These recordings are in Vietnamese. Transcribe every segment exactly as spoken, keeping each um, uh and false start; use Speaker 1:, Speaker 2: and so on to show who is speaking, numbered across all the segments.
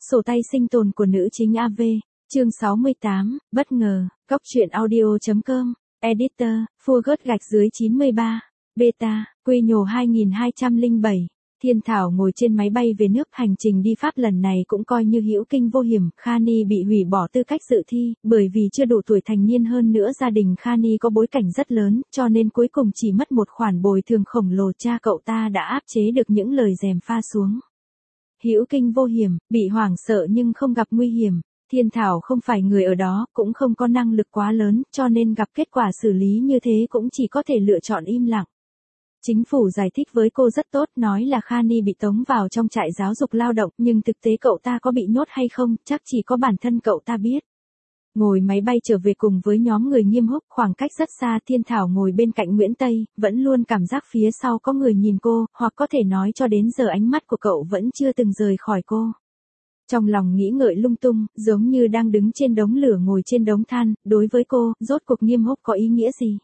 Speaker 1: Sổ tay sinh tồn của nữ chính a vê, chương sáu mươi tám, bất ngờ, Cóc truyện audio chấm com, Editor, Forgot gạch dưới chín mươi ba, Beta, Quy nhồ hai nghìn hai trăm lẻ bảy. Thiên Thảo ngồi trên máy bay về nước, hành trình đi Pháp lần này cũng coi như hữu kinh vô hiểm. Khani bị hủy bỏ tư cách dự thi, bởi vì chưa đủ tuổi thành niên, hơn nữa gia đình Khani có bối cảnh rất lớn, cho nên cuối cùng chỉ mất một khoản bồi thường khổng lồ. Cha cậu ta đã áp chế được những lời gièm pha xuống. Hữu kinh vô hiểm, bị hoảng sợ nhưng không gặp nguy hiểm. Thiên Thảo không phải người ở đó, cũng không có năng lực quá lớn, cho nên gặp kết quả xử lý như thế cũng chỉ có thể lựa chọn im lặng. Chính phủ giải thích với cô rất tốt, nói là Khani bị tống vào trong trại giáo dục lao động, nhưng thực tế cậu ta có bị nhốt hay không, chắc chỉ có bản thân cậu ta biết. Ngồi máy bay trở về cùng với nhóm người Nghiêm Húc, khoảng cách rất xa. Thiên Thảo ngồi bên cạnh Nguyễn Tây, vẫn luôn cảm giác phía sau có người nhìn cô, hoặc có thể nói cho đến giờ ánh mắt của cậu vẫn chưa từng rời khỏi cô. Trong lòng nghĩ ngợi lung tung, giống như đang đứng trên đống lửa ngồi trên đống than. Đối với cô, rốt cuộc Nghiêm Húc có ý nghĩa gì?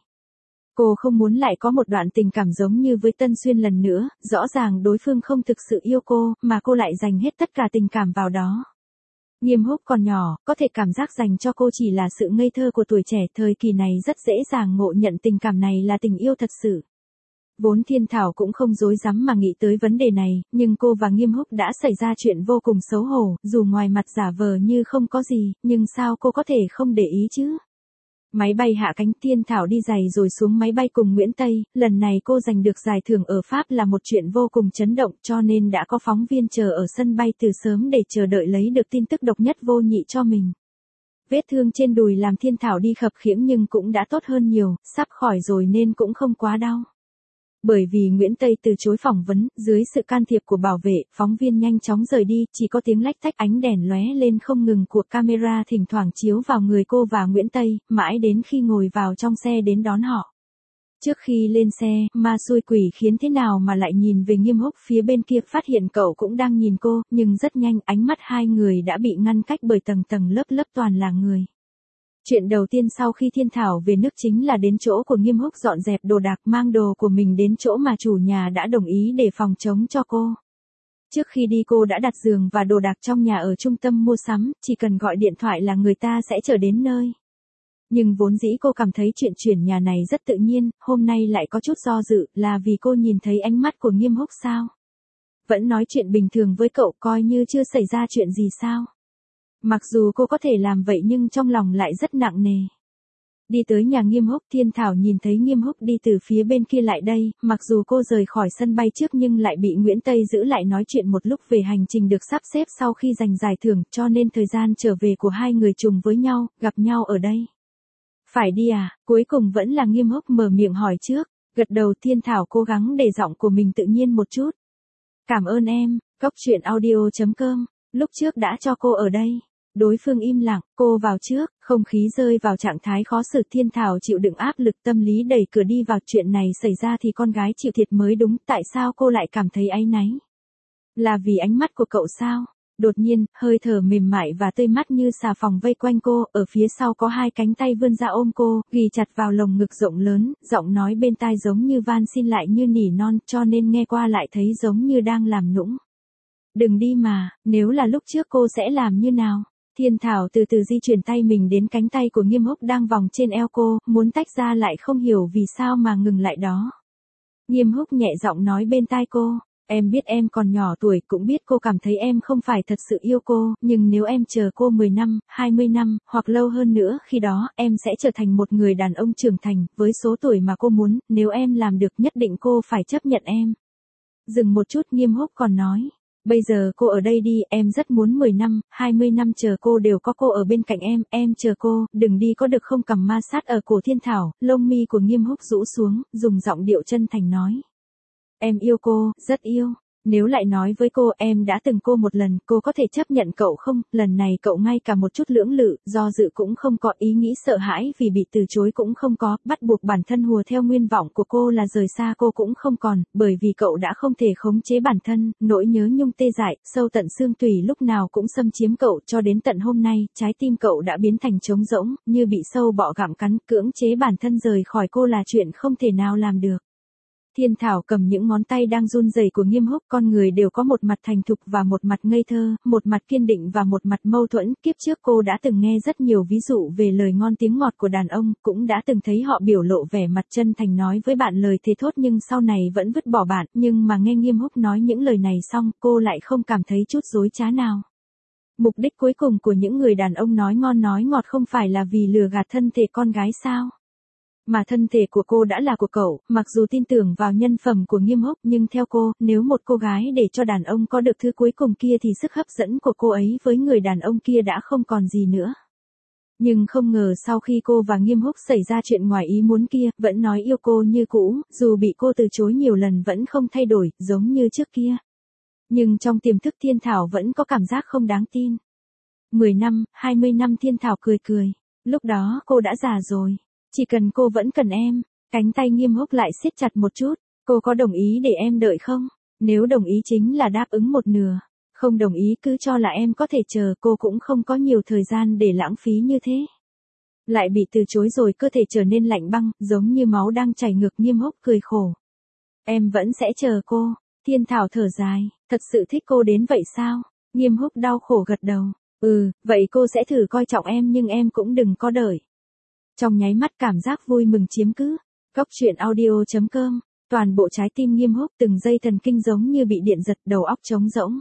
Speaker 1: Cô không muốn lại có một đoạn tình cảm giống như với Tân Xuyên lần nữa, rõ ràng đối phương không thực sự yêu cô, mà cô lại dành hết tất cả tình cảm vào đó. Nghiêm Húc còn nhỏ, có thể cảm giác dành cho cô chỉ là sự ngây thơ của tuổi trẻ, thời kỳ này rất dễ dàng ngộ nhận tình cảm này là tình yêu thật sự. Vốn Thiên Thảo cũng không dối dám mà nghĩ tới vấn đề này, nhưng cô và Nghiêm Húc đã xảy ra chuyện vô cùng xấu hổ, dù ngoài mặt giả vờ như không có gì, nhưng sao cô có thể không để ý chứ? Máy bay hạ cánh, Thiên Thảo đi giày rồi xuống máy bay cùng Nguyễn Tây. Lần này cô giành được giải thưởng ở Pháp là một chuyện vô cùng chấn động, cho nên đã có phóng viên chờ ở sân bay từ sớm để chờ đợi lấy được tin tức độc nhất vô nhị cho mình. Vết thương trên đùi làm Thiên Thảo đi khập khiễng nhưng cũng đã tốt hơn nhiều, sắp khỏi rồi nên cũng không quá đau. Bởi vì Nguyễn Tây từ chối phỏng vấn, dưới sự can thiệp của bảo vệ, phóng viên nhanh chóng rời đi, chỉ có tiếng lách tách ánh đèn lóe lên không ngừng của camera thỉnh thoảng chiếu vào người cô và Nguyễn Tây, mãi đến khi ngồi vào trong xe đến đón họ. Trước khi lên xe, ma xui quỷ khiến thế nào mà lại nhìn về Nghiêm Húc, phía bên kia phát hiện cậu cũng đang nhìn cô, nhưng rất nhanh ánh mắt hai người đã bị ngăn cách bởi tầng tầng lớp lớp toàn là người. Chuyện đầu tiên sau khi Thiên Thảo về nước chính là đến chỗ của Nghiêm Húc dọn dẹp đồ đạc, mang đồ của mình đến chỗ mà chủ nhà đã đồng ý để phòng chống cho cô. Trước khi đi cô đã đặt giường và đồ đạc trong nhà ở trung tâm mua sắm, chỉ cần gọi điện thoại là người ta sẽ chở đến nơi. Nhưng vốn dĩ cô cảm thấy chuyện chuyển nhà này rất tự nhiên, hôm nay lại có chút do dự, là vì cô nhìn thấy ánh mắt của Nghiêm Húc sao? Vẫn nói chuyện bình thường với cậu, coi như chưa xảy ra chuyện gì sao? Mặc dù cô có thể làm vậy nhưng trong lòng lại rất nặng nề. Đi tới nhà Nghiêm Húc, Thiên Thảo nhìn thấy Nghiêm Húc đi từ phía bên kia lại đây, mặc dù cô rời khỏi sân bay trước nhưng lại bị Nguyễn Tây giữ lại nói chuyện một lúc về hành trình được sắp xếp sau khi giành giải thưởng, cho nên thời gian trở về của hai người trùng với nhau, gặp nhau ở đây. Phải đi à? Cuối cùng vẫn là Nghiêm Húc mở miệng hỏi trước, gật đầu. Thiên Thảo cố gắng để giọng của mình tự nhiên một chút. Cảm ơn em, Cóc truyện audio chấm com, lúc trước đã cho cô ở đây. Đối phương im lặng, cô vào trước, không khí rơi vào trạng thái khó xử. Thiên Thảo chịu đựng áp lực tâm lý đẩy cửa đi vào. Chuyện này xảy ra thì con gái chịu thiệt mới đúng, tại sao cô lại cảm thấy áy náy? Là vì ánh mắt của cậu sao? Đột nhiên, hơi thở mềm mại và tươi mát như xà phòng vây quanh cô, ở phía sau có hai cánh tay vươn ra ôm cô, ghì chặt vào lồng ngực rộng lớn, giọng nói bên tai giống như van xin lại như nỉ non, cho nên nghe qua lại thấy giống như đang làm nũng. Đừng đi mà, nếu là lúc trước cô sẽ làm như nào? Thiên Thảo từ từ di chuyển tay mình đến cánh tay của Nghiêm Húc đang vòng trên eo cô, muốn tách ra lại không hiểu vì sao mà ngừng lại đó. Nghiêm Húc nhẹ giọng nói bên tai cô, em biết em còn nhỏ tuổi, cũng biết cô cảm thấy em không phải thật sự yêu cô, nhưng nếu em chờ cô mười năm, hai mươi năm, hoặc lâu hơn nữa, khi đó, em sẽ trở thành một người đàn ông trưởng thành, với số tuổi mà cô muốn, nếu em làm được nhất định cô phải chấp nhận em. Dừng một chút, Nghiêm Húc còn nói. Bây giờ cô ở đây đi, em rất muốn mười năm, hai mươi năm chờ cô đều có cô ở bên cạnh em, em chờ cô, đừng đi có được không? Cầm ma sát ở cổ Thiên Thảo, lông mi của Nghiêm Húc rũ xuống, dùng giọng điệu chân thành nói. Em yêu cô, rất yêu. Nếu lại nói với cô em đã từng cô một lần, cô có thể chấp nhận cậu không? Lần này cậu ngay cả một chút lưỡng lự, do dự cũng không có, ý nghĩ sợ hãi vì bị từ chối cũng không có, bắt buộc bản thân hùa theo nguyên vọng của cô là rời xa cô cũng không còn, bởi vì cậu đã không thể khống chế bản thân, nỗi nhớ nhung tê dại, sâu tận xương tủy lúc nào cũng xâm chiếm cậu, cho đến tận hôm nay, trái tim cậu đã biến thành trống rỗng, như bị sâu bọ gặm cắn, cưỡng chế bản thân rời khỏi cô là chuyện không thể nào làm được. Thiên Thảo cầm những ngón tay đang run rẩy của Nghiêm Húc, con người đều có một mặt thành thục và một mặt ngây thơ, một mặt kiên định và một mặt mâu thuẫn. Kiếp trước cô đã từng nghe rất nhiều ví dụ về lời ngon tiếng ngọt của đàn ông, cũng đã từng thấy họ biểu lộ vẻ mặt chân thành nói với bạn lời thề thốt nhưng sau này vẫn vứt bỏ bạn, nhưng mà nghe Nghiêm Húc nói những lời này xong, cô lại không cảm thấy chút dối trá nào. Mục đích cuối cùng của những người đàn ông nói ngon nói ngọt không phải là vì lừa gạt thân thể con gái sao? Mà thân thể của cô đã là của cậu, mặc dù tin tưởng vào nhân phẩm của Nghiêm Húc nhưng theo cô, nếu một cô gái để cho đàn ông có được thứ cuối cùng kia thì sức hấp dẫn của cô ấy với người đàn ông kia đã không còn gì nữa. Nhưng không ngờ sau khi cô và Nghiêm Húc xảy ra chuyện ngoài ý muốn kia, vẫn nói yêu cô như cũ, dù bị cô từ chối nhiều lần vẫn không thay đổi, giống như trước kia. Nhưng trong tiềm thức Thiên Thảo vẫn có cảm giác không đáng tin. mười năm, hai mươi năm Thiên Thảo cười cười. Lúc đó cô đã già rồi. Chỉ cần cô vẫn cần em. Cánh tay Nghiêm Húc lại siết chặt một chút. Cô có đồng ý để em đợi không? Nếu đồng ý chính là đáp ứng một nửa. Không đồng ý cứ cho là em có thể chờ, cô cũng không có nhiều thời gian để lãng phí như thế. Lại bị từ chối rồi cơ thể trở nên lạnh băng, giống như máu đang chảy ngược. Nghiêm Húc cười khổ. Em vẫn sẽ chờ cô. Thiên Thảo thở dài, thật sự thích cô đến vậy sao? Nghiêm Húc đau khổ gật đầu. Ừ, vậy cô sẽ thử coi trọng em nhưng em cũng đừng có đợi. Trong nháy mắt cảm giác vui mừng chiếm cứ. Cốc truyện audio chấm com. Toàn bộ trái tim Nghiêm Húc từng dây thần kinh giống như bị điện giật, đầu óc trống rỗng.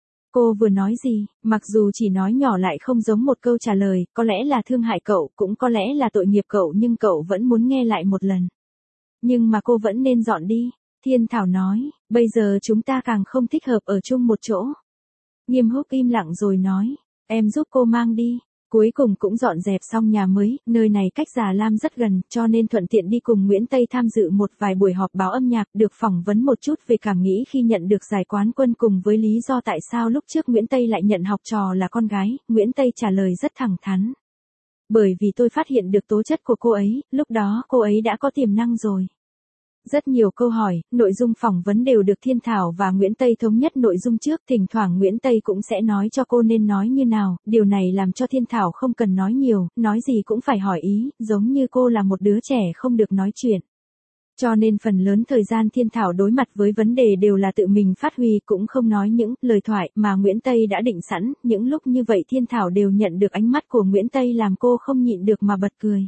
Speaker 1: Cô vừa nói gì, mặc dù chỉ nói nhỏ lại không giống một câu trả lời, có lẽ là thương hại cậu, cũng có lẽ là tội nghiệp cậu nhưng cậu vẫn muốn nghe lại một lần. Nhưng mà cô vẫn nên dọn đi. Thiên Thảo nói, bây giờ chúng ta càng không thích hợp ở chung một chỗ. Nghiêm Húc im lặng rồi nói, em giúp cô mang đi. Cuối cùng cũng dọn dẹp xong nhà mới, nơi này cách Già Lam rất gần, cho nên thuận tiện đi cùng Nguyễn Tây tham dự một vài buổi họp báo âm nhạc, được phỏng vấn một chút về cảm nghĩ khi nhận được giải quán quân cùng với lý do tại sao lúc trước Nguyễn Tây lại nhận học trò là con gái. Nguyễn Tây trả lời rất thẳng thắn. Bởi vì tôi phát hiện được tố chất của cô ấy, lúc đó cô ấy đã có tiềm năng rồi. Rất nhiều câu hỏi, nội dung phỏng vấn đều được Thiên Thảo và Nguyễn Tây thống nhất nội dung trước, thỉnh thoảng Nguyễn Tây cũng sẽ nói cho cô nên nói như nào, điều này làm cho Thiên Thảo không cần nói nhiều, nói gì cũng phải hỏi ý, giống như cô là một đứa trẻ không được nói chuyện. Cho nên phần lớn thời gian Thiên Thảo đối mặt với vấn đề đều là tự mình phát huy, cũng không nói những lời thoại mà Nguyễn Tây đã định sẵn, những lúc như vậy Thiên Thảo đều nhận được ánh mắt của Nguyễn Tây làm cô không nhịn được mà bật cười.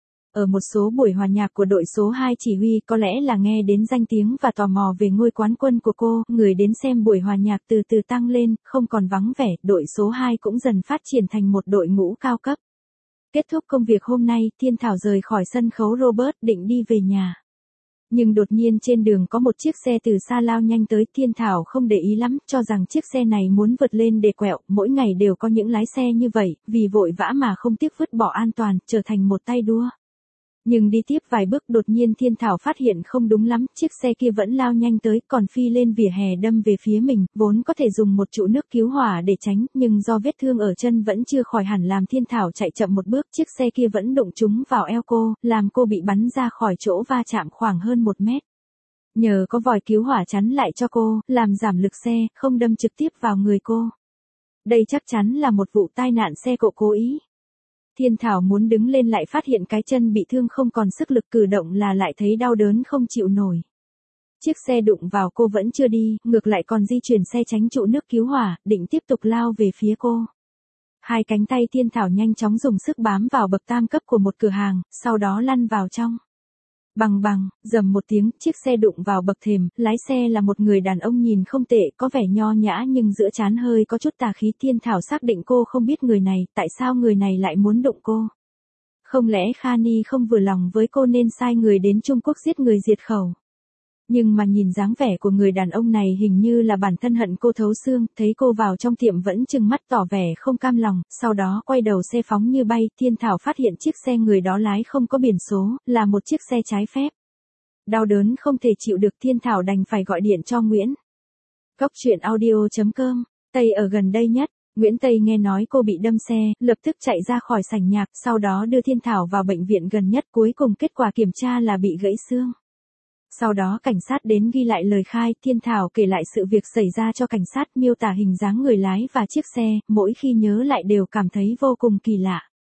Speaker 1: Ở một số buổi hòa nhạc của đội số hai chỉ huy có lẽ là nghe đến danh tiếng và tò mò về ngôi quán quân của cô, người đến xem buổi hòa nhạc từ từ tăng lên, không còn vắng vẻ, đội số hai cũng dần phát triển thành một đội ngũ cao cấp. Kết thúc công việc hôm nay, Thiên Thảo rời khỏi sân khấu Robert định đi về nhà. Nhưng đột nhiên trên đường có một chiếc xe từ xa lao nhanh tới, Thiên Thảo không để ý lắm, cho rằng chiếc xe này muốn vượt lên để quẹo, mỗi ngày đều có những lái xe như vậy, vì vội vã mà không tiếc vứt bỏ an toàn, trở thành một tay đua. Nhưng đi tiếp vài bước đột nhiên Thiên Thảo phát hiện không đúng lắm, chiếc xe kia vẫn lao nhanh tới, còn phi lên vỉa hè đâm về phía mình, vốn có thể dùng một trụ nước cứu hỏa để tránh, nhưng do vết thương ở chân vẫn chưa khỏi hẳn làm Thiên Thảo chạy chậm một bước, chiếc xe kia vẫn đụng trúng vào eo cô, làm cô bị bắn ra khỏi chỗ va chạm khoảng hơn một mét. Nhờ có vòi cứu hỏa chắn lại cho cô, làm giảm lực xe, không đâm trực tiếp vào người cô. Đây chắc chắn là một vụ tai nạn xe cộ cố ý. Thiên Thảo muốn đứng lên lại phát hiện cái chân bị thương không còn sức lực, cử động là lại thấy đau đớn không chịu nổi. Chiếc xe đụng vào cô vẫn chưa đi, ngược lại còn di chuyển xe tránh trụ nước cứu hỏa, định tiếp tục lao về phía cô. Hai cánh tay Thiên Thảo nhanh chóng dùng sức bám vào bậc tam cấp của một cửa hàng, sau đó lăn vào trong. Bằng bằng, rầm một tiếng, chiếc xe đụng vào bậc thềm, lái xe là một người đàn ông nhìn không tệ, có vẻ nho nhã nhưng giữa trán hơi có chút tà khí. Thiên Thảo xác định cô không biết người này, tại sao người này lại muốn đụng cô. Không lẽ Khani không vừa lòng với cô nên sai người đến Trung Quốc giết người diệt khẩu. Nhưng mà nhìn dáng vẻ của người đàn ông này hình như là bản thân hận cô thấu xương, thấy cô vào trong tiệm vẫn trừng mắt tỏ vẻ không cam lòng, sau đó quay đầu xe phóng như bay. Thiên Thảo phát hiện chiếc xe người đó lái không có biển số, là một chiếc xe trái phép. Đau đớn không thể chịu được, Thiên Thảo đành phải gọi điện cho Nguyễn. Cốc truyện audio chấm com, Tây ở gần đây nhất. Nguyễn Tây nghe nói cô bị đâm xe, lập tức chạy ra khỏi sảnh nhạc, sau đó đưa Thiên Thảo vào bệnh viện gần nhất, cuối cùng kết quả kiểm tra là bị gãy xương. Sau đó cảnh sát đến ghi lại lời khai, Thiên Thảo kể lại sự việc xảy ra cho cảnh sát, miêu tả hình dáng người lái và chiếc xe, mỗi khi nhớ lại đều cảm thấy vô cùng kỳ lạ.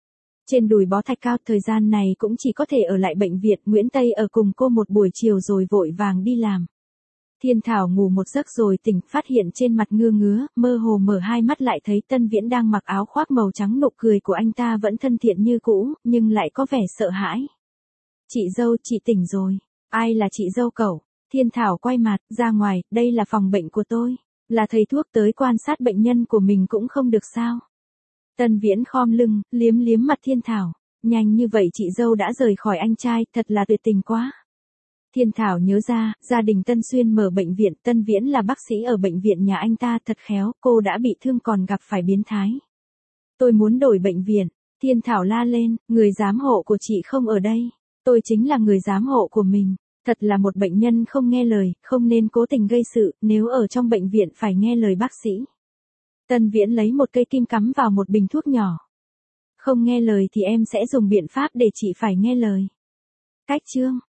Speaker 1: Trên đùi bó thạch cao, thời gian này cũng chỉ có thể ở lại bệnh viện. Nguyễn Tây ở cùng cô một buổi chiều rồi vội vàng đi làm. Thiên Thảo ngủ một giấc rồi tỉnh, phát hiện trên mặt ngưa ngứa, mơ hồ mở hai mắt lại thấy Tân Viễn đang mặc áo khoác màu trắng, nụ cười của anh ta vẫn thân thiện như cũ, nhưng lại có vẻ sợ hãi. Chị dâu, chị tỉnh rồi. Ai là chị dâu cậu? Thiên Thảo quay mặt ra ngoài, đây là phòng bệnh của tôi. Là thầy thuốc tới quan sát bệnh nhân của mình cũng không được sao? Tân Viễn khom lưng, liếm liếm mặt Thiên Thảo. Nhanh như vậy chị dâu đã rời khỏi anh trai, thật là tuyệt tình quá. Thiên Thảo nhớ ra, gia đình Tân Xuyên mở bệnh viện, Tân Viễn là bác sĩ ở bệnh viện nhà anh ta, thật khéo, cô đã bị thương còn gặp phải biến thái. Tôi muốn đổi bệnh viện. Thiên Thảo la lên, người giám hộ của chị không ở đây. Tôi chính là người giám hộ của mình. Thật là một bệnh nhân không nghe lời, không nên cố tình gây sự, nếu ở trong bệnh viện phải nghe lời bác sĩ. Tân Viễn lấy một cây kim cắm vào một bình thuốc nhỏ. Không nghe lời thì em sẽ dùng biện pháp để chị phải nghe lời. Cách chương